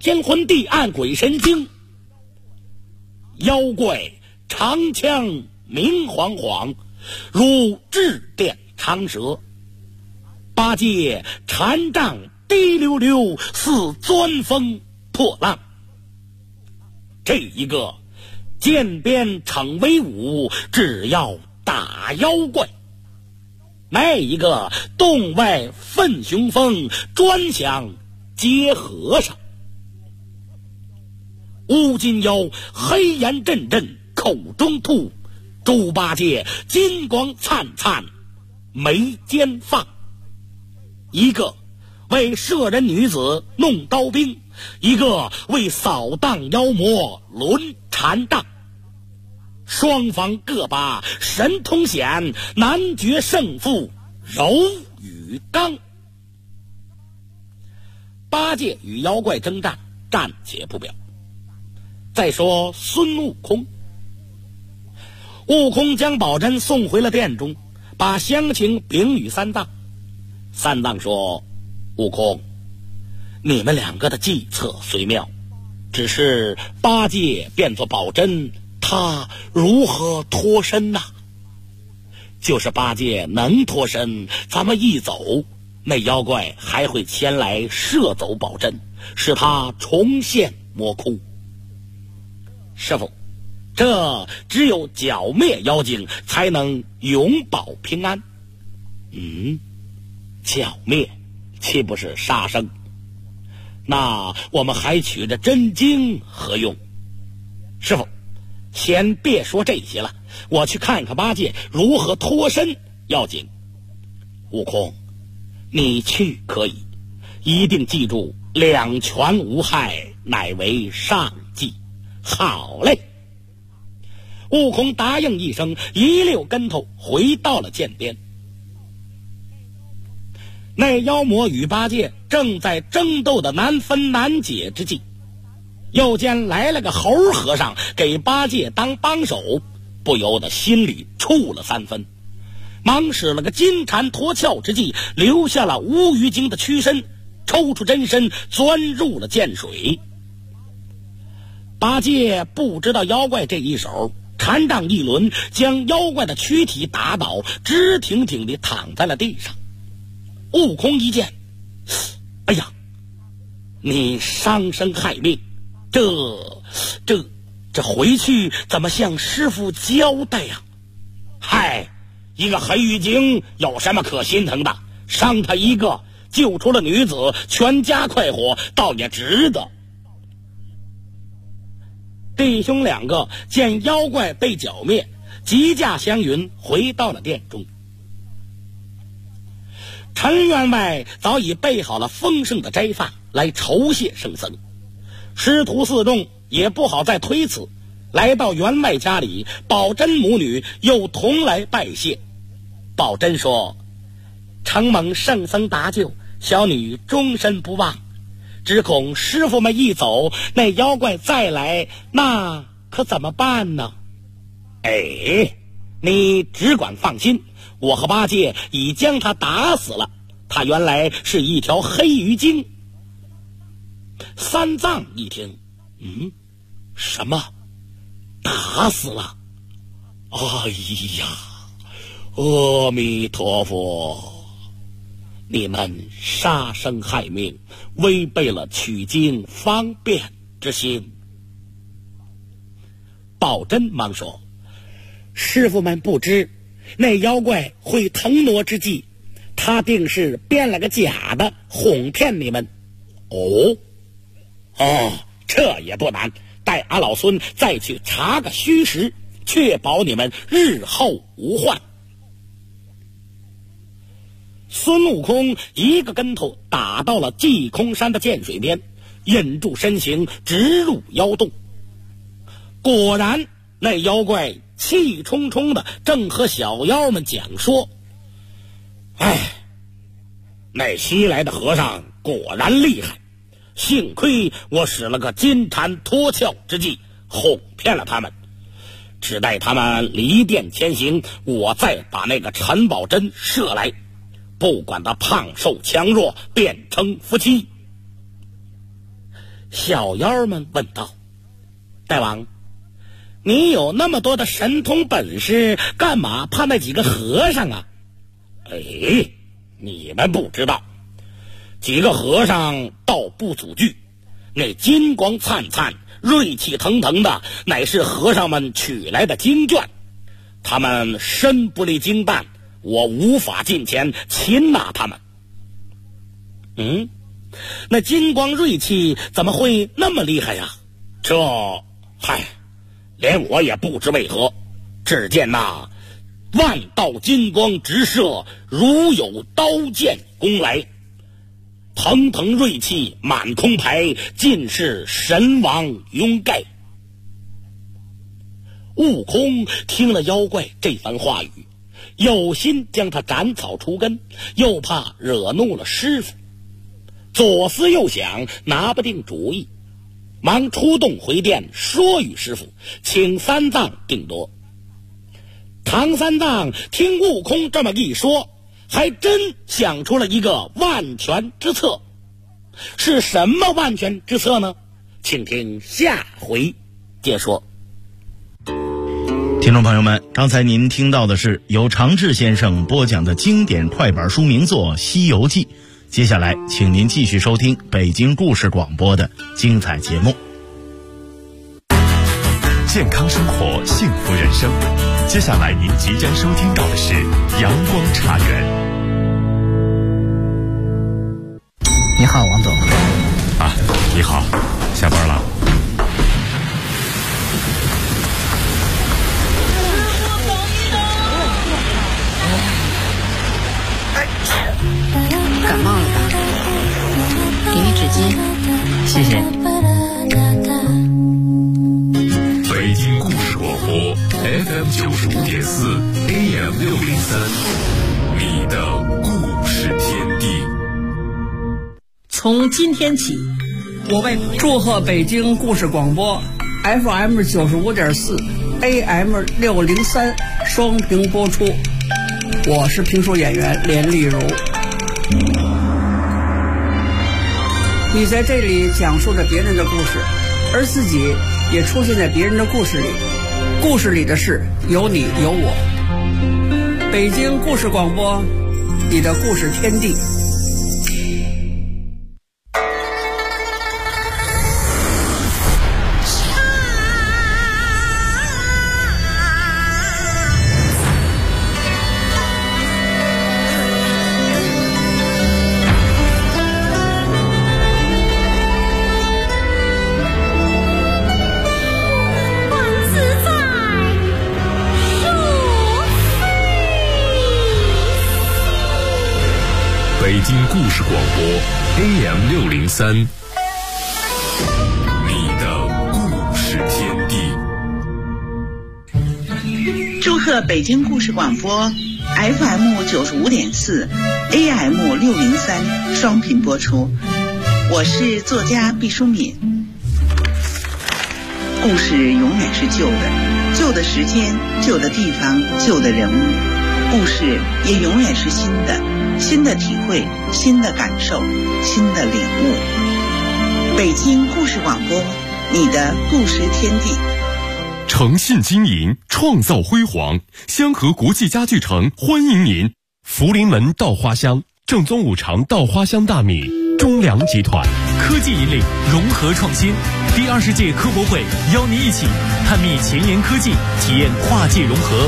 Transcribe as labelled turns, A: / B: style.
A: 天昏地暗鬼神经，妖怪长枪明晃晃，如致电长蛇。八戒禅杖滴溜溜，似钻风破浪。这一个剑鞭逞威武，只要打妖怪；那一个洞外奋雄风，专想接和尚。乌金妖黑烟阵阵，口中吐，猪八戒金光灿灿，眉间放。一个为摄人女子弄刀兵，一个为扫荡妖魔抡禅杖，双方各把神通显，难决胜负柔与刚。八戒与妖怪征战，暂且不表。再说孙悟空，悟空将宝珍送回了殿中，把详情禀与三藏。三藏说：悟空，你们两个的计策虽妙，只是八戒变作宝珍，他如何脱身呢？就是八戒能脱身，咱们一走，那妖怪还会前来摄走宝珍，使他重现魔窟。师父，这只有剿灭妖精，才能永保平安。剿灭岂不是杀生？那我们还取着真经何用？师父，先别说这些了，我去看看八戒如何脱身要紧。悟空，你去可以，一定记住两全无害，乃为上计。好嘞！悟空答应一声，一溜跟头回到了涧边。那妖魔与八戒正在争斗的难分难解之际，又见来了个猴和尚给八戒当帮手，不由得心里怵了三分，忙使了个金蝉脱壳之计，留下了乌鱼精的躯身，抽出真身钻入了涧水。八戒不知道妖怪这一手，禅杖一轮，将妖怪的躯体打倒，直挺挺地躺在了地上。悟空一见，哎呀，你伤身害命，这回去怎么向师父交代呀？嗨，一个黑鱼精有什么可心疼的？伤他一个，救出了女子，全家快活，倒也值得。弟兄两个见妖怪被剿灭，急驾祥云回到了殿中。陈员外早已备好了丰盛的斋饭来酬谢圣僧，师徒四众也不好再推辞，来到员外家里，宝珍母女又同来拜谢。宝珍说：承蒙圣僧搭救，小女终身不忘，只恐师傅们一走，那妖怪再来，那可怎么办呢？你只管放心，我和八戒已将他打死了，他原来是一条黑鱼精。三藏一听，什么？打死了？哎呀，阿弥陀佛！你们杀生害命，违背了取经方便之心。宝珍忙说：师傅们不知，那妖怪会腾挪之计，他定是编了个假的，哄骗你们。这也不难，待俺老孙再去查个虚实，确保你们日后无患。孙悟空一个跟头打到了济空山的涧水边，引住身形直入妖洞。果然那妖怪气冲冲的正和小妖们讲说：那西来的和尚果然厉害，幸亏我使了个金蝉脱壳之计，哄骗了他们。只待他们离殿前行，我再把那个陈宝珍射来，不管他胖瘦强弱，便称夫妻。 小妖们问道：“大王，你有那么多的神通本事，干嘛怕那几个和尚啊？”“哎，你们不知道，几个和尚倒不足惧，那金光灿灿、锐气腾腾的，乃是和尚们取来的经卷。他们身不离经弹，我无法近前擒拿他们。”“那金光锐气怎么会那么厉害呀？”“连我也不知为何。只见那万道金光直射，如有刀剑攻来，腾腾锐气满空排，尽是神王拥盖。”悟空听了妖怪这番话语，有心将他斩草除根，又怕惹怒了师傅，左思右想，拿不定主意，忙出洞回殿，说与师傅，请三藏定夺。唐三藏听悟空这么一说，还真想出了一个万全之策。是什么万全之策呢？请听下回解说。
B: 听众朋友们，刚才您听到的是由常志先生播讲的经典快板书名作《西游记》。接下来请您继续收听北京故事广播的精彩节目。
C: 健康生活，幸福人生。接下来您即将收听到的是阳光茶园。
D: 你好，王总。
C: 你好，下班了。
D: 感冒了吧？给你纸巾。谢谢。
C: 北京故事广播 FM 95.4 AM 603，你的故事天地。
E: 从今天起，我为祝贺北京故事广播 FM 95.4 AM 603双屏播出。我是评书演员连丽如。你在这里讲述着别人的故事，而自己也出现在别人的故事里，故事里的事有你有我。北京故事广播，你的故事天地。
C: 北京故事广播 AM 603，你的故事天
F: 地。祝贺北京故事广播 FM 95.4 AM 603双频播出。我是作家毕淑敏。故事永远是旧的，旧的时间，旧的地方，旧的人物。故事也永远是新的，新的体会，新的感受，新的领悟。北京故事广播，你的故事天地。
C: 诚信经营，创造辉煌。香河国际家具城欢迎您。福临门稻花香，正宗五常稻花香大米。中粮集团
G: 科技引领，融合创新。第20届科博会邀您一起探秘前沿科技，体验跨界融合。